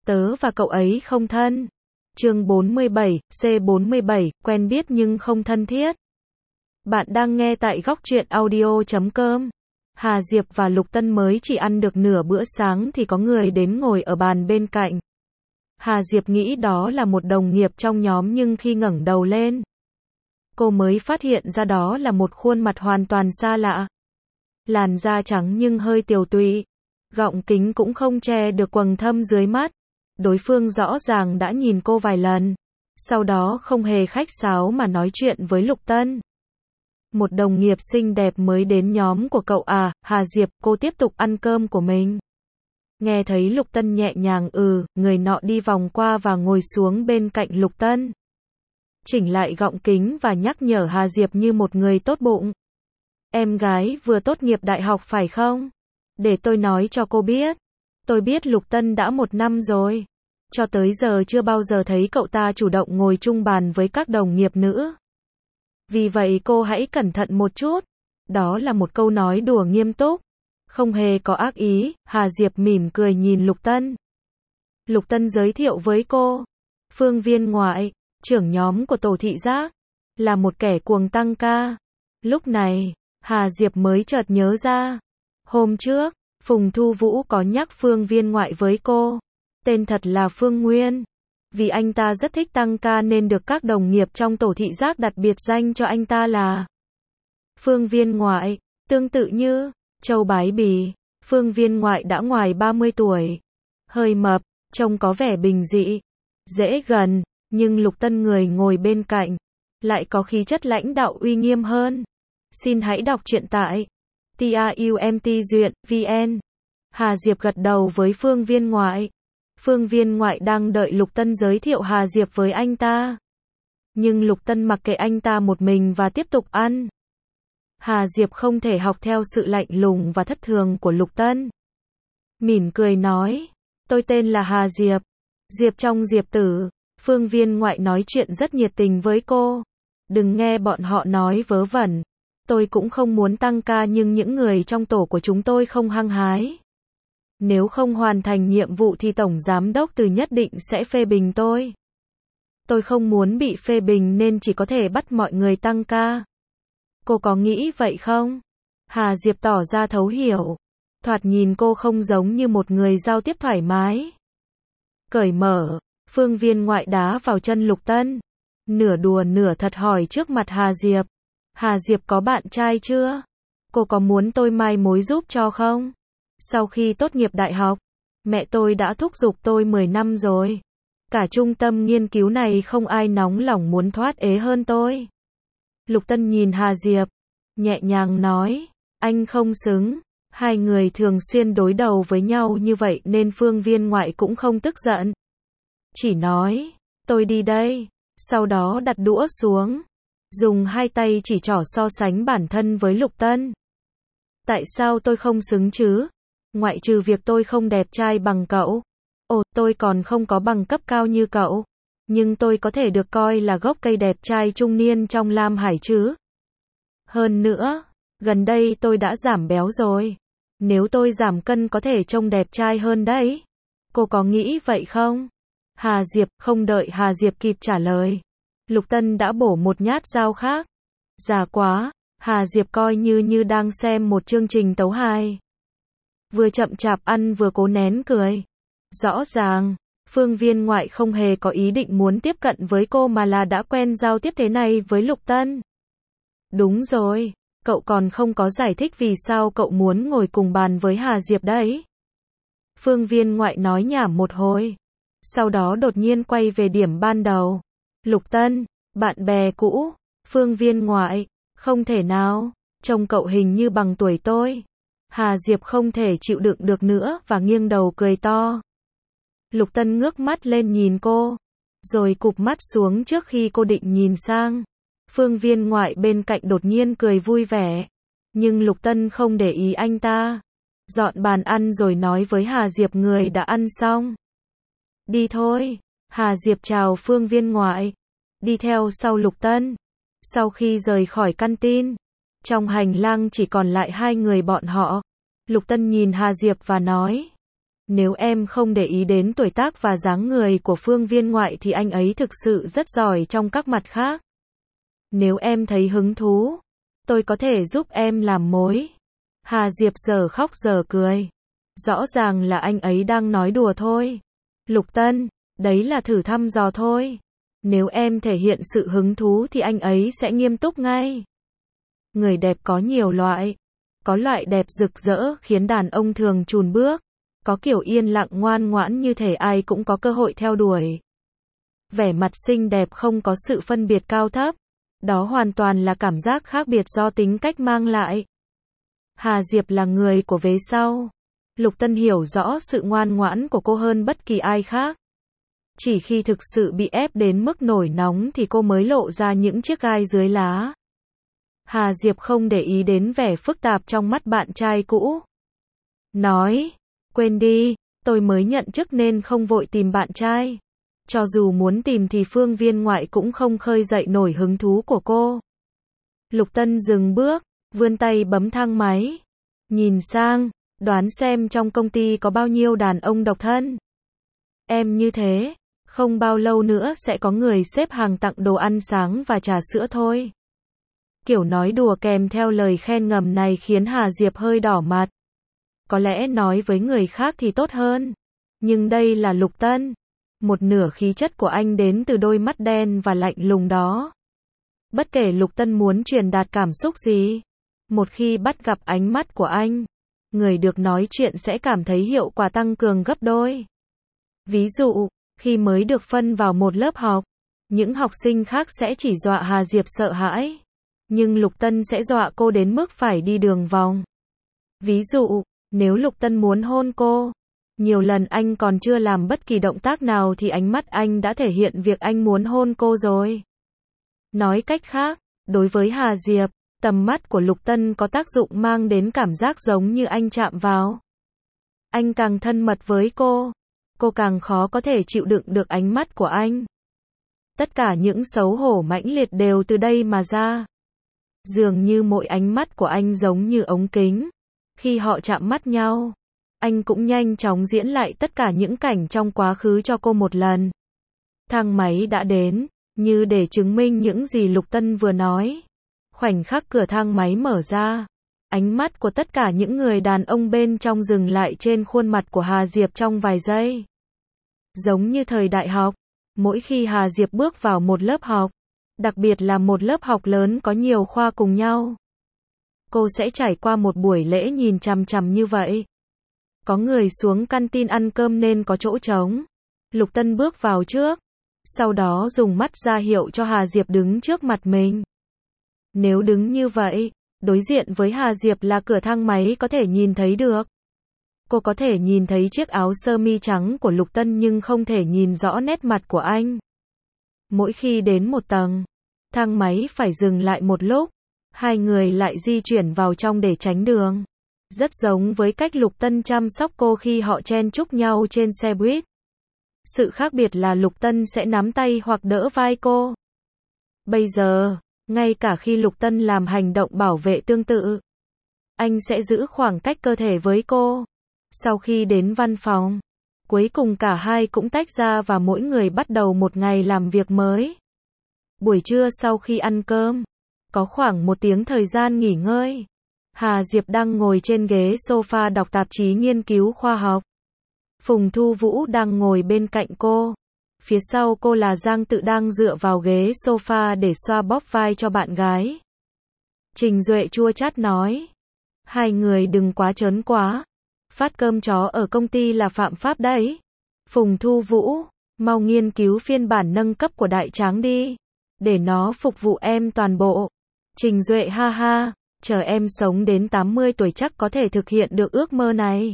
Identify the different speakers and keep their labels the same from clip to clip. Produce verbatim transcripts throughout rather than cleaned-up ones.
Speaker 1: Tớ và cậu ấy không thân. Chương bốn mươi bảy, C bốn mươi bảy, quen biết nhưng không thân thiết. Bạn đang nghe tại góc truyện audio chấm com. Hà Diệp và Lục Tân mới chỉ ăn được nửa bữa sáng thì có người đến ngồi ở bàn bên cạnh. Hà Diệp nghĩ đó là một đồng nghiệp trong nhóm nhưng khi ngẩng đầu lên, cô mới phát hiện ra đó là một khuôn mặt hoàn toàn xa lạ. Làn da trắng nhưng hơi tiều tụy, gọng kính cũng không che được quầng thâm dưới mắt. Đối phương rõ ràng đã nhìn cô vài lần, sau đó không hề khách sáo mà nói chuyện với Lục Tân. Một đồng nghiệp xinh đẹp mới đến nhóm của cậu à, Hà Diệp, cô tiếp tục ăn cơm của mình. Nghe thấy Lục Tân nhẹ nhàng ừ, người nọ đi vòng qua và ngồi xuống bên cạnh Lục Tân. Chỉnh lại gọng kính và nhắc nhở Hà Diệp như một người tốt bụng. Em gái vừa tốt nghiệp đại học phải không? Để tôi nói cho cô biết. Tôi biết Lục Tân đã một năm rồi. Cho tới giờ chưa bao giờ thấy cậu ta chủ động ngồi chung bàn với các đồng nghiệp nữ. Vì vậy cô hãy cẩn thận một chút. Đó là một câu nói đùa nghiêm túc. Không hề có ác ý, Hà Diệp mỉm cười nhìn Lục Tân. Lục Tân giới thiệu với cô. Phương Viên Ngoại, trưởng nhóm của tổ thị giác, là một kẻ cuồng tăng ca. Lúc này, Hà Diệp mới chợt nhớ ra. Hôm trước, Phùng Thu Vũ có nhắc Phương Viên Ngoại với cô. Tên thật là Phương Nguyên. Vì anh ta rất thích tăng ca nên được các đồng nghiệp trong tổ thị giác đặt biệt danh cho anh ta là Phương Viên Ngoại. Tương tự như Châu Bái Bì, Phương Viên Ngoại đã ngoài ba mươi tuổi. Hơi mập, trông có vẻ bình dị, dễ gần, nhưng Lục Tân người ngồi bên cạnh lại có khí chất lãnh đạo uy nghiêm hơn. Xin hãy đọc truyện tại tumt duyện vn. Hà Diệp gật đầu với Phương Viên Ngoại. Phương Viên Ngoại đang đợi Lục Tân giới thiệu Hà Diệp với anh ta. Nhưng Lục Tân mặc kệ anh ta một mình và tiếp tục ăn. Hà Diệp không thể học theo sự lạnh lùng và thất thường của Lục Tân. Mỉm cười nói, tôi tên là Hà Diệp. Diệp trong Diệp tử. Phương Viên Ngoại nói chuyện rất nhiệt tình với cô. Đừng nghe bọn họ nói vớ vẩn. Tôi cũng không muốn tăng ca nhưng những người trong tổ của chúng tôi không hăng hái. Nếu không hoàn thành nhiệm vụ thì Tổng Giám đốc Từ nhất định sẽ phê bình tôi. Tôi không muốn bị phê bình nên chỉ có thể bắt mọi người tăng ca. Cô có nghĩ vậy không? Hà Diệp tỏ ra thấu hiểu. Thoạt nhìn cô không giống như một người giao tiếp thoải mái, cởi mở. Phương Viên Ngoại đá vào chân Lục Tân. Nửa đùa nửa thật hỏi trước mặt Hà Diệp. Hà Diệp có bạn trai chưa? Cô có muốn tôi mai mối giúp cho không? Sau khi tốt nghiệp đại học, mẹ tôi đã thúc giục tôi mười năm rồi. Cả trung tâm nghiên cứu này không ai nóng lòng muốn thoát ế hơn tôi. Lục Tân nhìn Hà Diệp, nhẹ nhàng nói, anh không xứng. Hai người thường xuyên đối đầu với nhau như vậy nên Phương Viên Ngoại cũng không tức giận. Chỉ nói, tôi đi đây. Sau đó đặt đũa xuống, dùng hai tay chỉ trỏ so sánh bản thân với Lục Tân. Tại sao tôi không xứng chứ? Ngoại trừ việc tôi không đẹp trai bằng cậu. Ồ, tôi còn không có bằng cấp cao như cậu. Nhưng tôi có thể được coi là gốc cây đẹp trai trung niên trong Lam Hải chứ. Hơn nữa, gần đây tôi đã giảm béo rồi. Nếu tôi giảm cân có thể trông đẹp trai hơn đấy. Cô có nghĩ vậy không? Hà Diệp, không đợi Hà Diệp kịp trả lời. Lục Tân đã bổ một nhát dao khác. Già quá, Hà Diệp coi như như đang xem một chương trình tấu hài. Vừa chậm chạp ăn vừa cố nén cười. Rõ ràng, Phương Viên Ngoại không hề có ý định muốn tiếp cận với cô mà là đã quen giao tiếp thế này với Lục Tân. Đúng rồi, cậu còn không có giải thích vì sao cậu muốn ngồi cùng bàn với Hà Diệp đấy. Phương Viên Ngoại nói nhảm một hồi. Sau đó đột nhiên quay về điểm ban đầu. Lục Tân, bạn bè cũ. Phương Viên Ngoại, không thể nào, trông cậu hình như bằng tuổi tôi. Hà Diệp không thể chịu đựng được nữa và nghiêng đầu cười to. Lục Tân ngước mắt lên nhìn cô, rồi cụp mắt xuống trước khi cô định nhìn sang. Phương Viên Ngoại bên cạnh đột nhiên cười vui vẻ. Nhưng Lục Tân không để ý anh ta. Dọn bàn ăn rồi nói với Hà Diệp người đã ăn xong. Đi thôi. Hà Diệp chào Phương Viên Ngoại. Đi theo sau Lục Tân. Sau khi rời khỏi căn tin, trong hành lang chỉ còn lại hai người bọn họ. Lục Tân nhìn Hà Diệp và nói. Nếu em không để ý đến tuổi tác và dáng người của Phương Viên Ngoại thì anh ấy thực sự rất giỏi trong các mặt khác. Nếu em thấy hứng thú, tôi có thể giúp em làm mối. Hà Diệp giờ khóc giờ cười. Rõ ràng là anh ấy đang nói đùa thôi. Lục Tân, đấy là thử thăm dò thôi. Nếu em thể hiện sự hứng thú thì anh ấy sẽ nghiêm túc ngay. Người đẹp có nhiều loại. Có loại đẹp rực rỡ khiến đàn ông thường chùn bước. Có kiểu yên lặng ngoan ngoãn như thể ai cũng có cơ hội theo đuổi. Vẻ mặt xinh đẹp không có sự phân biệt cao thấp. Đó hoàn toàn là cảm giác khác biệt do tính cách mang lại. Hà Diệp là người của vế sau. Lục Tân hiểu rõ sự ngoan ngoãn của cô hơn bất kỳ ai khác. Chỉ khi thực sự bị ép đến mức nổi nóng thì cô mới lộ ra những chiếc gai dưới lá. Hà Diệp không để ý đến vẻ phức tạp trong mắt bạn trai cũ. Nói, quên đi, tôi mới nhận chức nên không vội tìm bạn trai. Cho dù muốn tìm thì Phương Viên Ngoại cũng không khơi dậy nổi hứng thú của cô. Lục Tân dừng bước, vươn tay bấm thang máy. Nhìn sang, đoán xem trong công ty có bao nhiêu đàn ông độc thân. Em như thế, không bao lâu nữa sẽ có người xếp hàng tặng đồ ăn sáng và trà sữa thôi. Kiểu nói đùa kèm theo lời khen ngầm này khiến Hà Diệp hơi đỏ mặt. Có lẽ nói với người khác thì tốt hơn. Nhưng đây là Lục Tân. Một nửa khí chất của anh đến từ đôi mắt đen và lạnh lùng đó. Bất kể Lục Tân muốn truyền đạt cảm xúc gì, một khi bắt gặp ánh mắt của anh, người được nói chuyện sẽ cảm thấy hiệu quả tăng cường gấp đôi. Ví dụ, khi mới được phân vào một lớp học, những học sinh khác sẽ chỉ dọa Hà Diệp sợ hãi. Nhưng Lục Tân sẽ dọa cô đến mức phải đi đường vòng. Ví dụ, nếu Lục Tân muốn hôn cô, nhiều lần anh còn chưa làm bất kỳ động tác nào thì ánh mắt anh đã thể hiện việc anh muốn hôn cô rồi. Nói cách khác, đối với Hà Diệp, tầm mắt của Lục Tân có tác dụng mang đến cảm giác giống như anh chạm vào. Anh càng thân mật với cô, cô càng khó có thể chịu đựng được ánh mắt của anh. Tất cả những xấu hổ mãnh liệt đều từ đây mà ra. Dường như mỗi ánh mắt của anh giống như ống kính. Khi họ chạm mắt nhau, anh cũng nhanh chóng diễn lại tất cả những cảnh trong quá khứ cho cô một lần. Thang máy đã đến, như để chứng minh những gì Lục Tân vừa nói. Khoảnh khắc cửa thang máy mở ra, ánh mắt của tất cả những người đàn ông bên trong dừng lại trên khuôn mặt của Hà Diệp trong vài giây. Giống như thời đại học, mỗi khi Hà Diệp bước vào một lớp học, đặc biệt là một lớp học lớn có nhiều khoa cùng nhau, cô sẽ trải qua một buổi lễ nhìn chằm chằm như vậy. Có người xuống canteen ăn cơm nên có chỗ trống. Lục Tân bước vào trước, sau đó dùng mắt ra hiệu cho Hà Diệp đứng trước mặt mình. Nếu đứng như vậy, đối diện với Hà Diệp là cửa thang máy có thể nhìn thấy được. Cô có thể nhìn thấy chiếc áo sơ mi trắng của Lục Tân nhưng không thể nhìn rõ nét mặt của anh. Mỗi khi đến một tầng, thang máy phải dừng lại một lúc, hai người lại di chuyển vào trong để tránh đường. Rất giống với cách Lục Tân chăm sóc cô khi họ chen chúc nhau trên xe buýt. Sự khác biệt là Lục Tân sẽ nắm tay hoặc đỡ vai cô. Bây giờ, ngay cả khi Lục Tân làm hành động bảo vệ tương tự, anh sẽ giữ khoảng cách cơ thể với cô. Sau khi đến văn phòng, cuối cùng cả hai cũng tách ra và mỗi người bắt đầu một ngày làm việc mới. Buổi trưa sau khi ăn cơm, có khoảng một tiếng thời gian nghỉ ngơi. Hà Diệp đang ngồi trên ghế sofa đọc tạp chí nghiên cứu khoa học. Phùng Thu Vũ đang ngồi bên cạnh cô. Phía sau cô là Giang Tự đang dựa vào ghế sofa để xoa bóp vai cho bạn gái. Trình Duệ chua chát nói. Hai người đừng quá trớn quá. Phát cơm chó ở công ty là phạm pháp đấy. Phùng Thu Vũ, mau nghiên cứu phiên bản nâng cấp của Đại Tráng đi. Để nó phục vụ em toàn bộ. Trình Duệ ha ha. Chờ em sống đến tám mươi tuổi chắc có thể thực hiện được ước mơ này.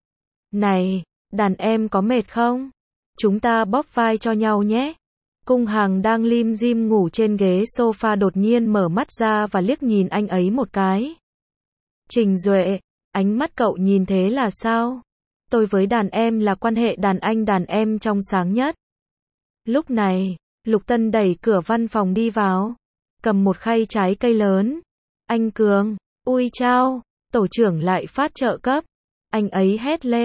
Speaker 1: Này, đàn em có mệt không? Chúng ta bóp vai cho nhau nhé. Cung Hàng đang lim dim ngủ trên ghế sofa đột nhiên mở mắt ra và liếc nhìn anh ấy một cái. Trình Duệ, ánh mắt cậu nhìn thế là sao? Tôi với đàn em là quan hệ đàn anh đàn em trong sáng nhất. Lúc này, Lục Tân đẩy cửa văn phòng đi vào, cầm một khay trái cây lớn. Anh Cường, ui chao, tổ trưởng lại phát trợ cấp. Anh ấy hét lên,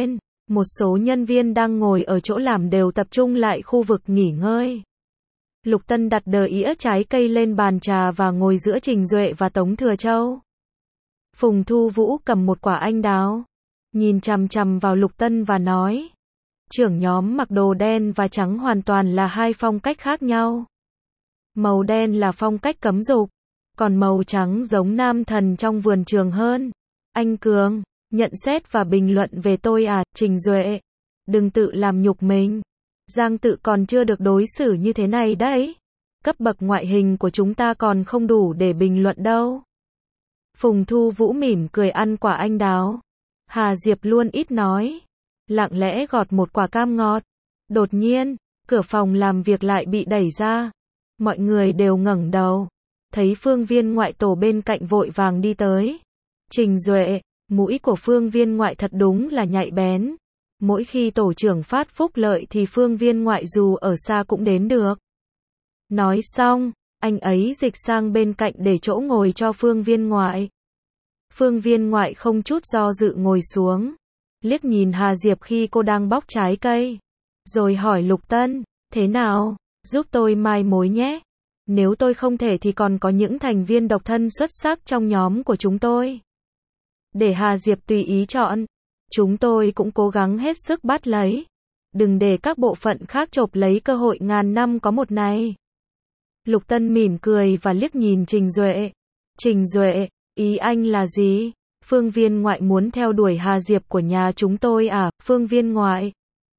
Speaker 1: Một số nhân viên đang ngồi ở chỗ làm đều tập trung lại khu vực nghỉ ngơi. Lục Tân đặt đờ ĩa trái cây lên bàn trà và ngồi giữa Trình Duệ và Tống Thừa Châu. Phùng Thu Vũ cầm một quả anh đào, nhìn chằm chằm vào Lục Tân và nói, trưởng nhóm mặc đồ đen và trắng hoàn toàn là hai phong cách khác nhau. Màu đen là phong cách cấm dục, còn màu trắng giống nam thần trong vườn trường hơn. Anh Cường, nhận xét và bình luận về tôi à, Trình Duệ, đừng tự làm nhục mình. Giang Tự còn chưa được đối xử như thế này đấy. Cấp bậc ngoại hình của chúng ta còn không đủ để bình luận đâu. Phùng Thu Vũ mỉm cười ăn quả anh đào. Hà Diệp luôn ít nói, lặng lẽ gọt một quả cam ngọt. Đột nhiên, cửa phòng làm việc lại bị đẩy ra. Mọi người đều ngẩng đầu, thấy Phương Viên Ngoại tổ bên cạnh vội vàng đi tới. Trình Duệ, mũi của Phương Viên Ngoại thật đúng là nhạy bén. Mỗi khi tổ trưởng phát phúc lợi thì Phương Viên Ngoại dù ở xa cũng đến được. Nói xong, anh ấy dịch sang bên cạnh để chỗ ngồi cho Phương Viên Ngoại. Phương Viên Ngoại không chút do dự ngồi xuống, liếc nhìn Hà Diệp khi cô đang bóc trái cây, rồi hỏi Lục Tân, thế nào, giúp tôi mai mối nhé. Nếu tôi không thể thì còn có những thành viên độc thân xuất sắc trong nhóm của chúng tôi. Để Hà Diệp tùy ý chọn, chúng tôi cũng cố gắng hết sức bắt lấy. Đừng để các bộ phận khác chộp lấy cơ hội ngàn năm có một này. Lục Tân mỉm cười và liếc nhìn Trình Duệ. Trình Duệ, ý anh là gì? Phương Viên Ngoại muốn theo đuổi Hà Diệp của nhà chúng tôi à? Phương Viên Ngoại,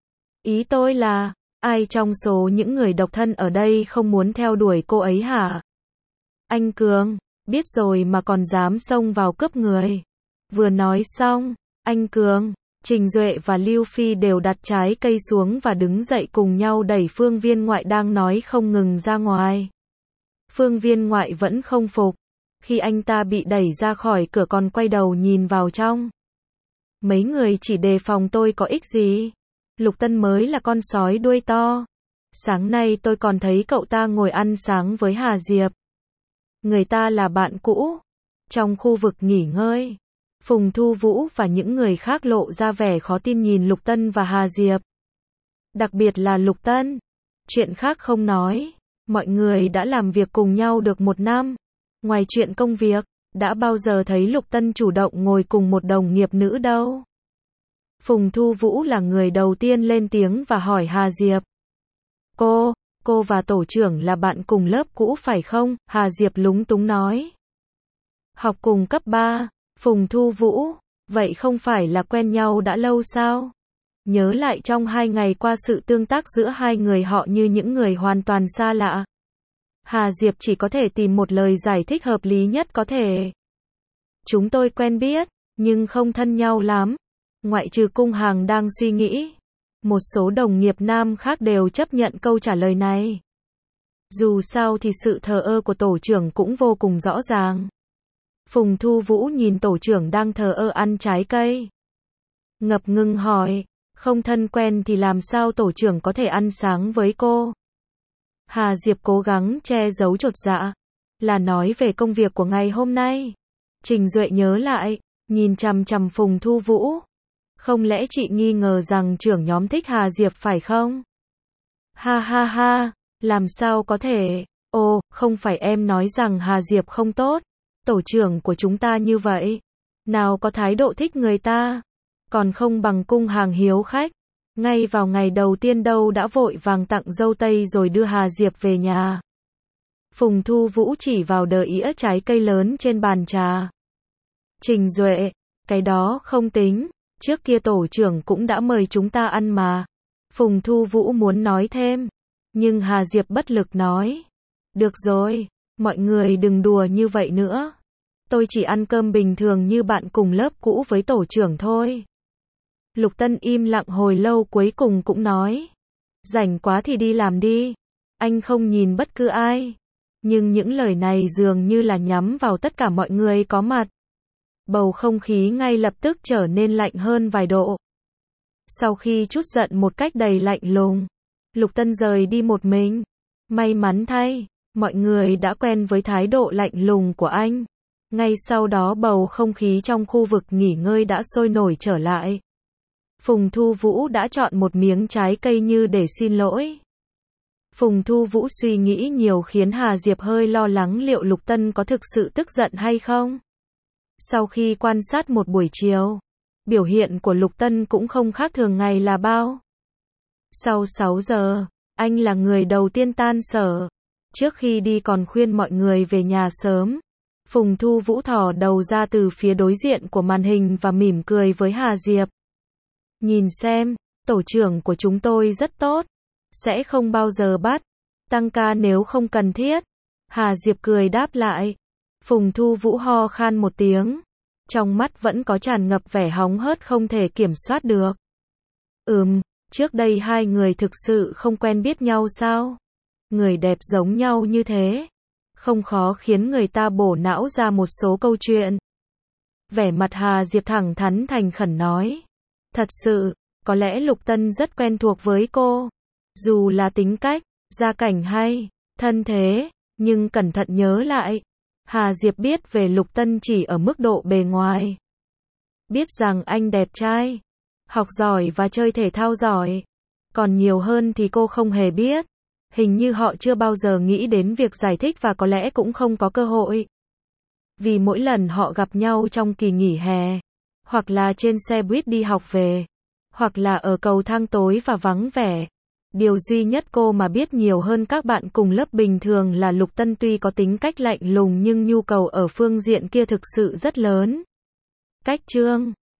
Speaker 1: ý tôi là, ai trong số những người độc thân ở đây không muốn theo đuổi cô ấy hả? Anh Cường, biết rồi mà còn dám xông vào cướp người. Vừa nói xong, anh Cường, Trình Duệ và Lưu Phi đều đặt trái cây xuống và đứng dậy cùng nhau đẩy Phương Viên Ngoại đang nói không ngừng ra ngoài. Phương Viên Ngoại vẫn không phục. Khi anh ta bị đẩy ra khỏi cửa còn quay đầu nhìn vào trong. Mấy người chỉ đề phòng tôi có ích gì? Lục Tân mới là con sói đuôi to. Sáng nay tôi còn thấy cậu ta ngồi ăn sáng với Hà Diệp. Người ta là bạn cũ. Trong khu vực nghỉ ngơi, Phùng Thu Vũ và những người khác lộ ra vẻ khó tin nhìn Lục Tân và Hà Diệp. Đặc biệt là Lục Tân. Chuyện khác không nói, mọi người đã làm việc cùng nhau được một năm. Ngoài chuyện công việc, đã bao giờ thấy Lục Tân chủ động ngồi cùng một đồng nghiệp nữ đâu. Phùng Thu Vũ là người đầu tiên lên tiếng và hỏi Hà Diệp. Cô, cô và tổ trưởng là bạn cùng lớp cũ phải không? Hà Diệp lúng túng nói. Học cùng cấp ba, Phùng Thu Vũ, vậy không phải là quen nhau đã lâu sao? Nhớ lại trong hai ngày qua sự tương tác giữa hai người họ như những người hoàn toàn xa lạ. Hà Diệp chỉ có thể tìm một lời giải thích hợp lý nhất có thể. Chúng tôi quen biết, nhưng không thân nhau lắm. Ngoại trừ Cung Hàng đang suy nghĩ. Một số đồng nghiệp nam khác đều chấp nhận câu trả lời này. Dù sao thì sự thờ ơ của tổ trưởng cũng vô cùng rõ ràng. Phùng Thu Vũ nhìn tổ trưởng đang thờ ơ ăn trái cây. Ngập ngừng hỏi, không thân quen thì làm sao tổ trưởng có thể ăn sáng với cô? Hà Diệp cố gắng che giấu chột dạ. Là nói về công việc của ngày hôm nay. Trình Duệ nhớ lại, nhìn chằm chằm Phùng Thu Vũ. Không lẽ chị nghi ngờ rằng trưởng nhóm thích Hà Diệp phải không? Ha ha ha, làm sao có thể? Ồ, không phải em nói rằng Hà Diệp không tốt. Tổ trưởng của chúng ta như vậy. Nào có thái độ thích người ta. Còn không bằng Cung Hàng hiếu khách. Ngay vào ngày đầu tiên đâu đã vội vàng tặng dâu tây rồi đưa Hà Diệp về nhà. Phùng Thu Vũ chỉ vào đờ ĩa trái cây lớn trên bàn trà. Trình Duệ, cái đó không tính. Trước kia tổ trưởng cũng đã mời chúng ta ăn mà. Phùng Thu Vũ muốn nói thêm. Nhưng Hà Diệp bất lực nói. Được rồi, mọi người đừng đùa như vậy nữa. Tôi chỉ ăn cơm bình thường như bạn cùng lớp cũ với tổ trưởng thôi. Lục Tân im lặng hồi lâu cuối cùng cũng nói. Rảnh quá thì đi làm đi. Anh không nhìn bất cứ ai. Nhưng những lời này dường như là nhắm vào tất cả mọi người có mặt. Bầu không khí ngay lập tức trở nên lạnh hơn vài độ. Sau khi trút giận một cách đầy lạnh lùng, Lục Tân rời đi một mình. May mắn thay, mọi người đã quen với thái độ lạnh lùng của anh. Ngay sau đó bầu không khí trong khu vực nghỉ ngơi đã sôi nổi trở lại. Phùng Thu Vũ đã chọn một miếng trái cây như để xin lỗi. Phùng Thu Vũ suy nghĩ nhiều khiến Hà Diệp hơi lo lắng liệu Lục Tân có thực sự tức giận hay không. Sau khi quan sát một buổi chiều, biểu hiện của Lục Tân cũng không khác thường ngày là bao. Sau sáu giờ, anh là người đầu tiên tan sở. Trước khi đi còn khuyên mọi người về nhà sớm. Phùng Thu Vũ thò đầu ra từ phía đối diện của màn hình và mỉm cười với Hà Diệp. Nhìn xem, tổ trưởng của chúng tôi rất tốt. Sẽ không bao giờ bắt tăng ca nếu không cần thiết. Hà Diệp cười đáp lại. Phùng Thu Vũ ho khan một tiếng. Trong mắt vẫn có tràn ngập vẻ hóng hớt không thể kiểm soát được. Ừm, trước đây hai người thực sự không quen biết nhau sao? Người đẹp giống nhau như thế. Không khó khiến người ta bổ não ra một số câu chuyện. Vẻ mặt Hà Diệp thẳng thắn thành khẩn nói. Thật sự, có lẽ Lục Tân rất quen thuộc với cô. Dù là tính cách, gia cảnh hay thân thế, nhưng cẩn thận nhớ lại. Hà Diệp biết về Lục Tân chỉ ở mức độ bề ngoài. Biết rằng anh đẹp trai, học giỏi và chơi thể thao giỏi. Còn nhiều hơn thì cô không hề biết. Hình như họ chưa bao giờ nghĩ đến việc giải thích và có lẽ cũng không có cơ hội. Vì mỗi lần họ gặp nhau trong kỳ nghỉ hè, hoặc là trên xe buýt đi học về, hoặc là ở cầu thang tối và vắng vẻ. Điều duy nhất cô mà biết nhiều hơn các bạn cùng lớp bình thường là Lục Tân tuy có tính cách lạnh lùng nhưng nhu cầu ở phương diện kia thực sự rất lớn. Cách chương